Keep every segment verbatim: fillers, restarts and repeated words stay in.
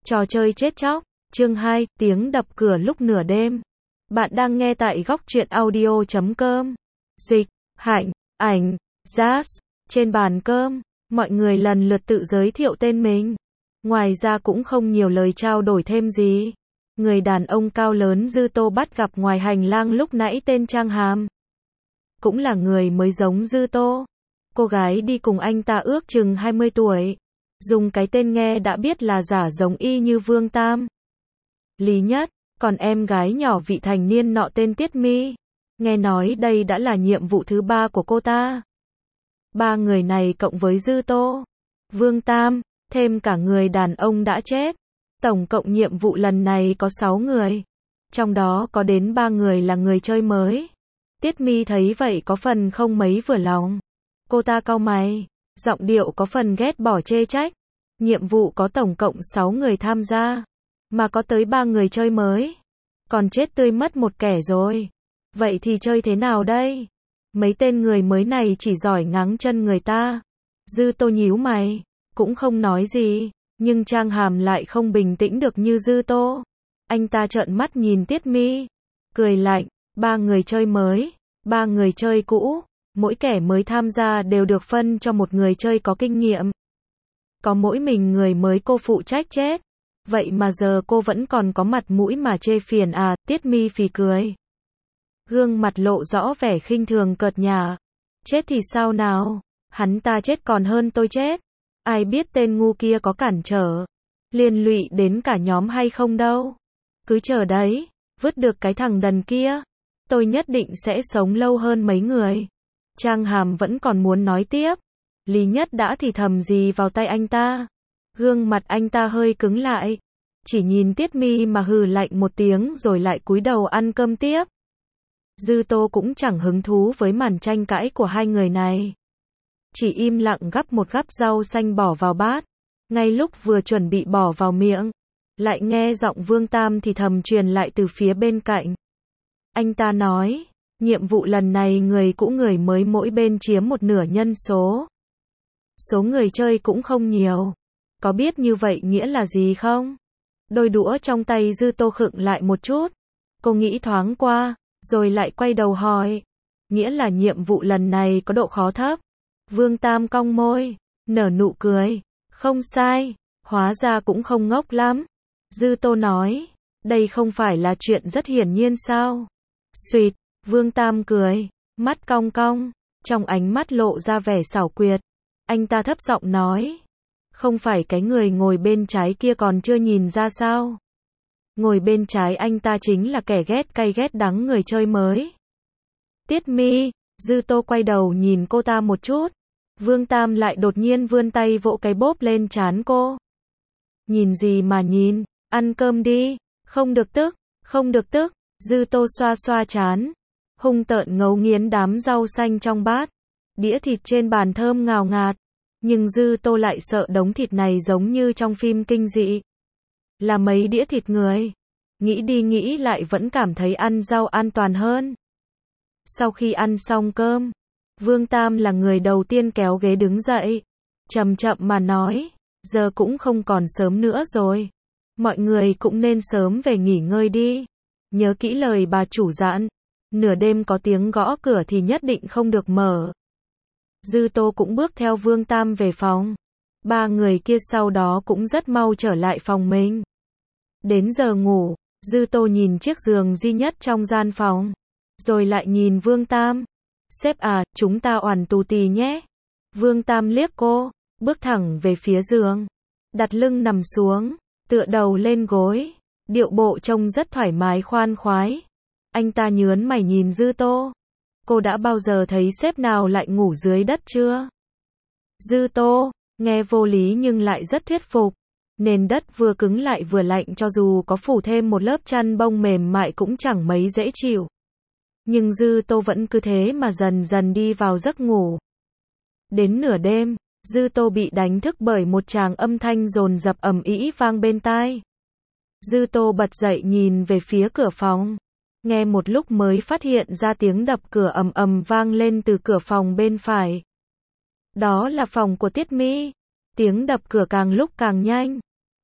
Trò chơi chết chóc, chương hai, tiếng đập cửa lúc nửa đêm. Bạn đang nghe tại góc truyện audio chấm com. Dịch, Hạnh, Ảnh, Jazz. Trên bàn cơm, mọi người lần lượt tự giới thiệu tên mình. Ngoài ra cũng không nhiều lời trao đổi thêm gì. Người đàn ông cao lớn Dư Tô bắt gặp ngoài hành lang lúc nãy tên Trang Hàm. Cũng là người mới giống Dư Tô. Cô gái đi cùng anh ta ước chừng hai mươi tuổi. Dùng cái tên nghe đã biết là giả giống y như Vương Tam. Lý Nhất, còn em gái nhỏ vị thành niên nọ tên Tiết Mi. Nghe nói đây đã là nhiệm vụ thứ ba của cô ta. Ba người này cộng với Dư Tô, Vương Tam, thêm cả người đàn ông đã chết. Tổng cộng nhiệm vụ lần này có sáu người. Trong đó có đến ba người là người chơi mới. Tiết Mi thấy vậy có phần không mấy vừa lòng. Cô ta cau mày, giọng điệu có phần ghét bỏ chê trách. Nhiệm vụ có tổng cộng sáu người tham gia, mà có tới ba người chơi mới. Còn chết tươi mất một kẻ rồi. Vậy thì chơi thế nào đây? Mấy tên người mới này chỉ giỏi ngáng chân người ta. Dư Tô nhíu mày, cũng không nói gì. Nhưng Trang Hàm lại không bình tĩnh được như Dư Tô. Anh ta trợn mắt nhìn Tiết Mi, cười lạnh, ba người chơi mới, ba người chơi cũ. Mỗi kẻ mới tham gia đều được phân cho một người chơi có kinh nghiệm. Có mỗi mình người mới cô phụ trách chết. Vậy mà giờ cô vẫn còn có mặt mũi mà chê phiền à? Tiết Mi phì cười. Gương mặt lộ rõ vẻ khinh thường cợt nhả. Chết thì sao nào? Hắn ta chết còn hơn tôi chết. Ai biết tên ngu kia có cản trở, liên lụy đến cả nhóm hay không đâu. Cứ chờ đấy, vứt được cái thằng đần kia, tôi nhất định sẽ sống lâu hơn mấy người. Trang Hàm vẫn còn muốn nói tiếp. Lý Nhất đã thì thầm gì vào tay anh ta. Gương mặt anh ta hơi cứng lại. Chỉ nhìn Tiết Mi mà hừ lạnh một tiếng rồi lại cúi đầu ăn cơm tiếp. Dư Tô cũng chẳng hứng thú với màn tranh cãi của hai người này. Chỉ im lặng gắp một gắp rau xanh bỏ vào bát. Ngay lúc vừa chuẩn bị bỏ vào miệng, lại nghe giọng Vương Tam thì thầm truyền lại từ phía bên cạnh. Anh ta nói, nhiệm vụ lần này người cũ người mới mỗi bên chiếm một nửa nhân số. Số người chơi cũng không nhiều. Có biết như vậy nghĩa là gì không? Đôi đũa trong tay Dư Tô khựng lại một chút. Cô nghĩ thoáng qua, rồi lại quay đầu hỏi. Nghĩa là nhiệm vụ lần này có độ khó thấp. Vương Tam cong môi, nở nụ cười. Không sai, hóa ra cũng không ngốc lắm. Dư Tô nói, đây không phải là chuyện rất hiển nhiên sao? Xuyệt, Vương Tam cười, mắt cong cong, trong ánh mắt lộ ra vẻ xảo quyệt. Anh ta thấp giọng nói, không phải cái người ngồi bên trái kia còn chưa nhìn ra sao? Ngồi bên trái anh ta chính là kẻ ghét cay ghét đắng người chơi mới. Tiết Mi, Dư Tô quay đầu nhìn cô ta một chút. Vương Tam lại đột nhiên vươn tay vỗ cái bóp lên trán cô. Nhìn gì mà nhìn, ăn cơm đi, không được tức, không được tức. Dư Tô xoa xoa trán, hung tợn ngấu nghiến đám rau xanh trong bát. Đĩa thịt trên bàn thơm ngào ngạt, nhưng Dư Tô lại sợ đống thịt này giống như trong phim kinh dị. Là mấy đĩa thịt người. Nghĩ đi nghĩ lại vẫn cảm thấy ăn rau an toàn hơn. Sau khi ăn xong cơm, Vương Tam là người đầu tiên kéo ghế đứng dậy. Chậm chậm mà nói, giờ cũng không còn sớm nữa rồi. Mọi người cũng nên sớm về nghỉ ngơi đi. Nhớ kỹ lời bà chủ dặn. Nửa đêm có tiếng gõ cửa thì nhất định không được mở. Dư Tô cũng bước theo Vương Tam về phòng. Ba người kia sau đó cũng rất mau trở lại phòng mình. Đến giờ ngủ, Dư Tô nhìn chiếc giường duy nhất trong gian phòng. Rồi lại nhìn Vương Tam. Sếp à, chúng ta oằn tù tì nhé. Vương Tam liếc cô, bước thẳng về phía giường. Đặt lưng nằm xuống, tựa đầu lên gối. Điệu bộ trông rất thoải mái khoan khoái. Anh ta nhớn mày nhìn Dư Tô. Cô đã bao giờ thấy sếp nào lại ngủ dưới đất chưa? Dư Tô, nghe vô lý nhưng lại rất thuyết phục. Nền đất vừa cứng lại vừa lạnh cho dù có phủ thêm một lớp chăn bông mềm mại cũng chẳng mấy dễ chịu. Nhưng Dư Tô vẫn cứ thế mà dần dần đi vào giấc ngủ. Đến nửa đêm, Dư Tô bị đánh thức bởi một tràng âm thanh dồn dập ầm ĩ vang bên tai. Dư Tô bật dậy nhìn về phía cửa phòng. Nghe một lúc mới phát hiện ra tiếng đập cửa ầm ầm vang lên từ cửa phòng bên phải. Đó là phòng của Tiết Mi. Tiếng đập cửa càng lúc càng nhanh.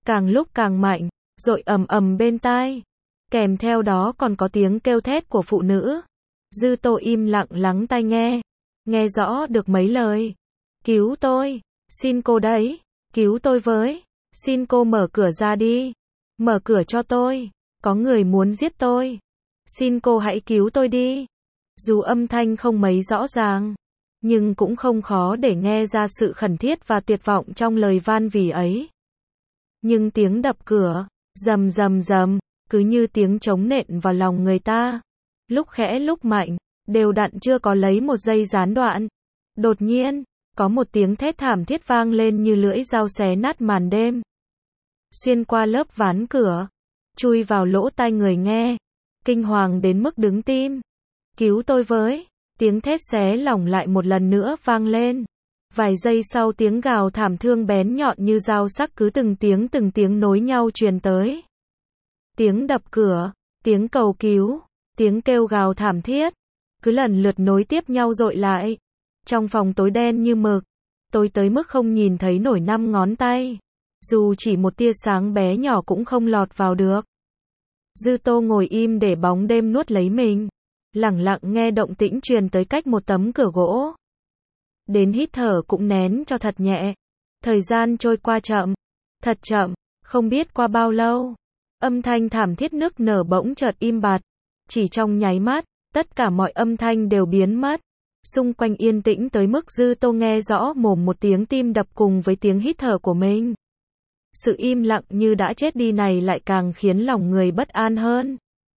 càng lúc càng mạnh, dội ầm ầm bên tai. Kèm theo đó còn có tiếng kêu thét của phụ nữ. Dư Tô im lặng lắng tai nghe, nghe rõ được mấy lời. Cứu tôi, xin cô đấy, cứu tôi với, xin cô mở cửa ra đi, mở cửa cho tôi, có người muốn giết tôi, xin cô hãy cứu tôi đi. Dù âm thanh không mấy rõ ràng, nhưng cũng không khó để nghe ra sự khẩn thiết và tuyệt vọng trong lời van vỉ ấy. Nhưng tiếng đập cửa, rầm rầm rầm, cứ như tiếng trống nện vào lòng người ta, lúc khẽ lúc mạnh, đều đặn chưa có lấy một giây gián đoạn. Đột nhiên, có một tiếng thét thảm thiết vang lên như lưỡi dao xé nát màn đêm, xuyên qua lớp ván cửa, chui vào lỗ tai người nghe, kinh hoàng đến mức đứng tim. Cứu tôi với, tiếng thét xé lòng lại một lần nữa vang lên. Vài giây sau tiếng gào thảm thương bén nhọn như dao sắc cứ từng tiếng từng tiếng nối nhau truyền tới. Tiếng đập cửa, tiếng cầu cứu, tiếng kêu gào thảm thiết, cứ lần lượt nối tiếp nhau dội lại. Trong phòng tối đen như mực, tối tới mức không nhìn thấy nổi năm ngón tay. Dù chỉ một tia sáng bé nhỏ cũng không lọt vào được. Dư Tô ngồi im để bóng đêm nuốt lấy mình, lẳng lặng nghe động tĩnh truyền tới cách một tấm cửa gỗ. Đến hít thở cũng nén cho thật nhẹ. Thời gian trôi qua chậm, thật chậm, không biết qua bao lâu. Âm thanh thảm thiết nức nở bỗng chợt im bặt. Chỉ trong nháy mắt, tất cả mọi âm thanh đều biến mất. Xung quanh yên tĩnh tới mức Dư Tô nghe rõ mồm một tiếng tim đập cùng với tiếng hít thở của mình. Sự im lặng như đã chết đi này lại càng khiến lòng người bất an hơn.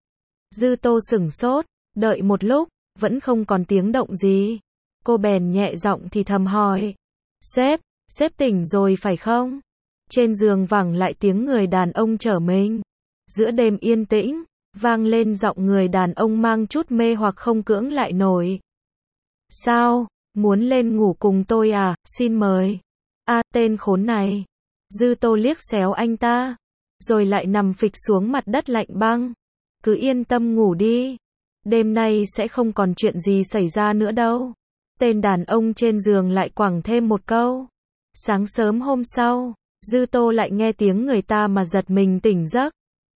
Dư Tô sửng sốt, đợi một lúc, vẫn không còn tiếng động gì. Cô bèn nhẹ giọng thì thầm hỏi. Sếp, sếp tỉnh rồi phải không? Trên giường vẳng lại tiếng người đàn ông trở mình. Giữa đêm yên tĩnh, vang lên giọng người đàn ông mang chút mê hoặc không cưỡng lại nổi. Sao, muốn lên ngủ cùng tôi à, xin mời. A, tên khốn này. Dư Tô liếc xéo anh ta, rồi lại nằm phịch xuống mặt đất lạnh băng. Cứ yên tâm ngủ đi. Đêm nay sẽ không còn chuyện gì xảy ra nữa đâu. Tên đàn ông trên giường lại quẳng thêm một câu. Sáng sớm hôm sau, Dư Tô lại nghe tiếng người ta mà giật mình tỉnh giấc.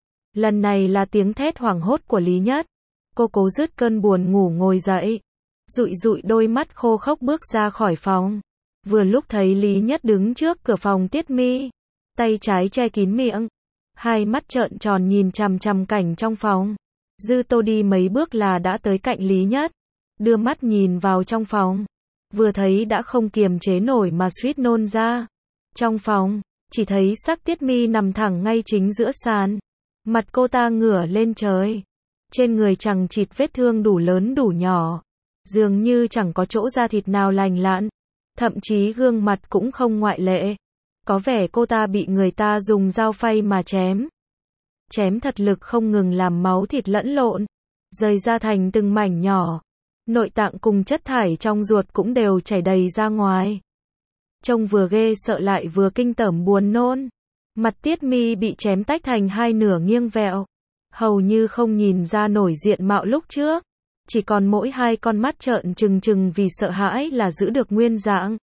Lần này là tiếng thét hoảng hốt của Lý Nhất. Cô cố dứt cơn buồn ngủ ngồi dậy, dụi dụi đôi mắt khô khốc bước ra khỏi phòng. Vừa lúc thấy Lý Nhất đứng trước cửa phòng Tiết Mi, tay trái che kín miệng, hai mắt trợn tròn nhìn chằm chằm cảnh trong phòng. Dư Tô đi mấy bước là đã tới cạnh Lý Nhất, đưa mắt nhìn vào trong phòng, vừa thấy đã không kiềm chế nổi mà suýt nôn ra. Trong phòng, chỉ thấy xác Tiết Mi nằm thẳng ngay chính giữa sàn, mặt cô ta ngửa lên trời, trên người chằng chịt vết thương đủ lớn đủ nhỏ, dường như chẳng có chỗ da thịt nào lành lặn, thậm chí gương mặt cũng không ngoại lệ. Có vẻ cô ta bị người ta dùng dao phay mà chém. Chém thật lực không ngừng làm máu thịt lẫn lộn, rời ra thành từng mảnh nhỏ. Nội tạng cùng chất thải trong ruột cũng đều chảy đầy ra ngoài. Trông vừa ghê sợ lại vừa kinh tởm buồn nôn. Mặt Tiết Mi bị chém tách thành hai nửa nghiêng vẹo, hầu như không nhìn ra nổi diện mạo lúc trước. Chỉ còn mỗi hai con mắt trợn trừng trừng vì sợ hãi là giữ được nguyên dạng.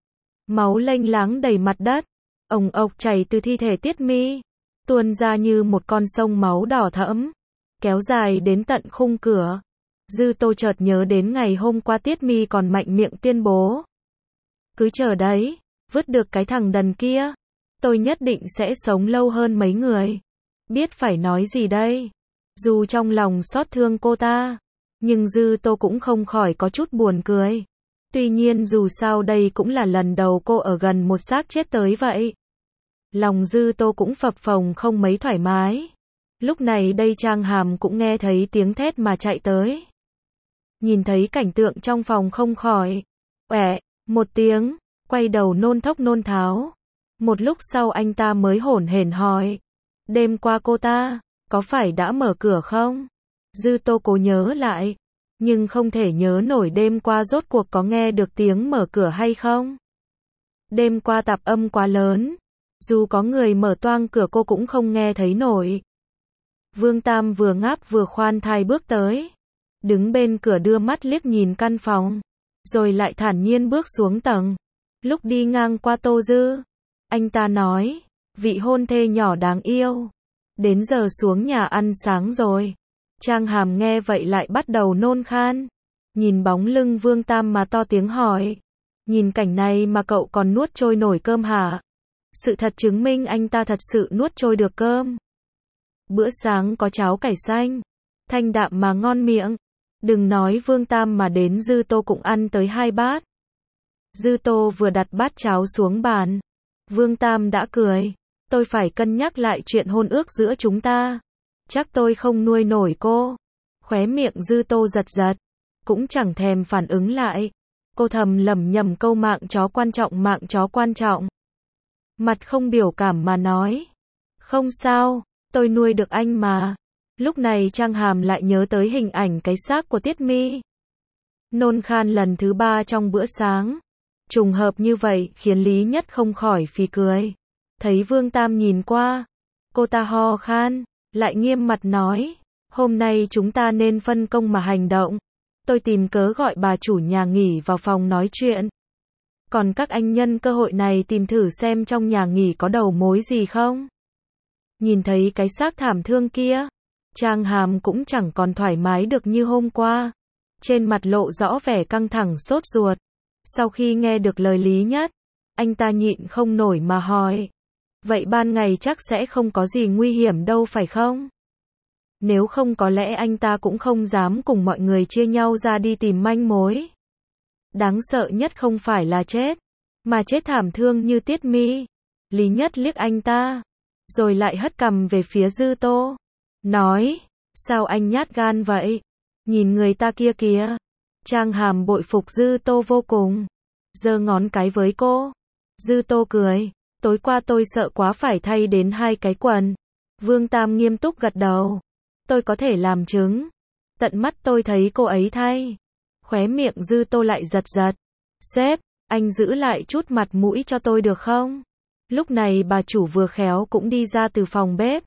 Máu lênh láng đầy mặt đất, ồng ộc chảy từ thi thể Tiết Mi, tuôn ra như một con sông máu đỏ thẫm, kéo dài đến tận khung cửa. Dư Tô chợt nhớ đến ngày hôm qua Tiết Mi còn mạnh miệng tuyên bố. Cứ chờ đấy, vứt được cái thằng đần kia, tôi nhất định sẽ sống lâu hơn mấy người. Biết phải nói gì đây? Dù trong lòng xót thương cô ta, nhưng Dư Tô cũng không khỏi có chút buồn cười. Tuy nhiên dù sao đây cũng là lần đầu cô ở gần một xác chết tới vậy. Lòng Dư Tô cũng phập phồng không mấy thoải mái. Lúc này đây Trang Hàm cũng nghe thấy tiếng thét mà chạy tới. Nhìn thấy cảnh tượng trong phòng không khỏi "Uể" một tiếng, quay đầu nôn thốc nôn tháo. Một lúc sau anh ta mới hổn hển hỏi, đêm qua cô ta có phải đã mở cửa không? Dư Tô cố nhớ lại, nhưng không thể nhớ nổi đêm qua rốt cuộc có nghe được tiếng mở cửa hay không. Đêm qua tạp âm quá lớn, dù có người mở toang cửa cô cũng không nghe thấy nổi. Vương Tam vừa ngáp vừa khoan thai bước tới, đứng bên cửa đưa mắt liếc nhìn căn phòng, rồi lại thản nhiên bước xuống tầng. Lúc đi ngang qua Tô Dư, anh ta nói, vị hôn thê nhỏ đáng yêu. Đến giờ xuống nhà ăn sáng rồi. Trang Hàm nghe vậy lại bắt đầu nôn khan. Nhìn bóng lưng Vương Tam mà to tiếng hỏi. Nhìn cảnh này mà cậu còn nuốt trôi nổi cơm hả? Sự thật chứng minh anh ta thật sự nuốt trôi được cơm. Bữa sáng có cháo cải xanh. Thanh đạm mà ngon miệng. Đừng nói Vương Tam mà đến Dư Tô cũng ăn tới hai bát. Dư Tô vừa đặt bát cháo xuống bàn. Vương Tam đã cười. Tôi phải cân nhắc lại chuyện hôn ước giữa chúng ta. Chắc tôi không nuôi nổi cô. Khóe miệng Dư Tô giật giật. Cũng chẳng thèm phản ứng lại. Cô thầm lẩm nhẩm câu mạng chó quan trọng mạng chó quan trọng. Mặt không biểu cảm mà nói. Không sao, tôi nuôi được anh mà. Lúc này Trang Hàm lại nhớ tới hình ảnh cái xác của Tiết Mi. Nôn khan lần thứ ba trong bữa sáng. Trùng hợp như vậy khiến Lý Nhất không khỏi phì cười. Thấy Vương Tam nhìn qua. Cô ta ho khan, lại nghiêm mặt nói. Hôm nay chúng ta nên phân công mà hành động. Tôi tìm cớ gọi bà chủ nhà nghỉ vào phòng nói chuyện. Còn các anh nhân cơ hội này tìm thử xem trong nhà nghỉ có đầu mối gì không. Nhìn thấy cái xác thảm thương kia. Trang Hàm cũng chẳng còn thoải mái được như hôm qua. Trên mặt lộ rõ vẻ căng thẳng sốt ruột. Sau khi nghe được lời Lý Nhất, anh ta nhịn không nổi mà hỏi. Vậy ban ngày chắc sẽ không có gì nguy hiểm đâu phải không? Nếu không có lẽ anh ta cũng không dám cùng mọi người chia nhau ra đi tìm manh mối. Đáng sợ nhất không phải là chết, mà chết thảm thương như Tiết Mi. Lý Nhất liếc anh ta, rồi lại hất cằm về phía Dư Tô. Nói, sao anh nhát gan vậy? Nhìn người ta kia kìa. Trang Hàm bội phục Dư Tô vô cùng. Giơ ngón cái với cô. Dư Tô cười. Tối qua tôi sợ quá phải thay đến hai cái quần. Vương Tam nghiêm túc gật đầu. Tôi có thể làm chứng. Tận mắt tôi thấy cô ấy thay. Khóe miệng Dư Tô lại giật giật. Sếp, anh giữ lại chút mặt mũi cho tôi được không? Lúc này bà chủ vừa khéo cũng đi ra từ phòng bếp.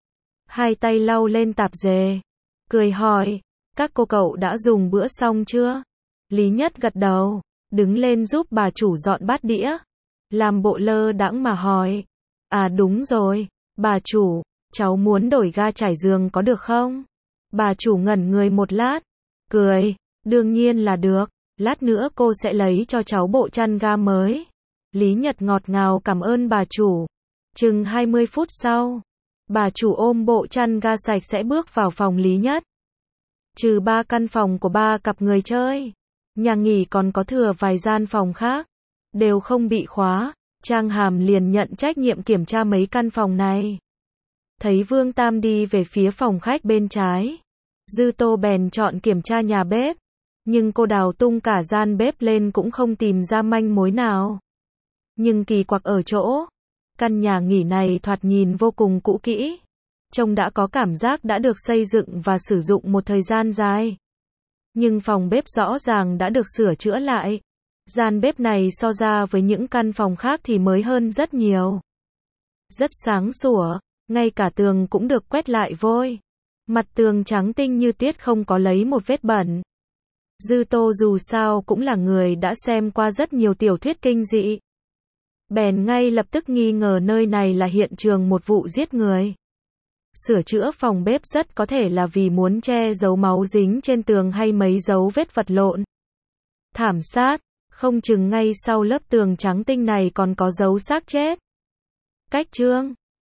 Hai tay lau lên tạp dề. Cười hỏi, các cô cậu đã dùng bữa xong chưa? Lý Nhất gật đầu, đứng lên giúp bà chủ dọn bát đĩa. Làm bộ lơ đãng mà hỏi. À đúng rồi, bà chủ, cháu muốn đổi ga trải giường có được không? Bà chủ ngẩn người một lát. Cười, đương nhiên là được. Lát nữa cô sẽ lấy cho cháu bộ chăn ga mới. Lý Nhật ngọt ngào cảm ơn bà chủ. Chừng hai mươi phút sau, bà chủ ôm bộ chăn ga sạch sẽ bước vào phòng Lý Nhất. Trừ ba căn phòng của ba cặp người chơi, nhà nghỉ còn có thừa vài gian phòng khác, đều không bị khóa. Trang Hàm liền nhận trách nhiệm kiểm tra mấy căn phòng này. Thấy Vương Tam đi về phía phòng khách bên trái, Dư Tô bèn chọn kiểm tra nhà bếp. Nhưng cô đào tung cả gian bếp lên cũng không tìm ra manh mối nào. Nhưng kỳ quặc ở chỗ, căn nhà nghỉ này thoạt nhìn vô cùng cũ kỹ. Trông đã có cảm giác đã được xây dựng và sử dụng một thời gian dài. Nhưng phòng bếp rõ ràng đã được sửa chữa lại. Gian bếp này so ra với những căn phòng khác thì mới hơn rất nhiều. Rất sáng sủa, ngay cả tường cũng được quét lại vôi. Mặt tường trắng tinh như tuyết không có lấy một vết bẩn. Dư Tô dù sao cũng là người đã xem qua rất nhiều tiểu thuyết kinh dị. Bèn ngay lập tức nghi ngờ nơi này là hiện trường một vụ giết người. Sửa chữa phòng bếp rất có thể là vì muốn che giấu máu dính trên tường hay mấy dấu vết vật lộn. Thảm sát, không chừng ngay sau lớp tường trắng tinh này còn có dấu xác chết. Cách chương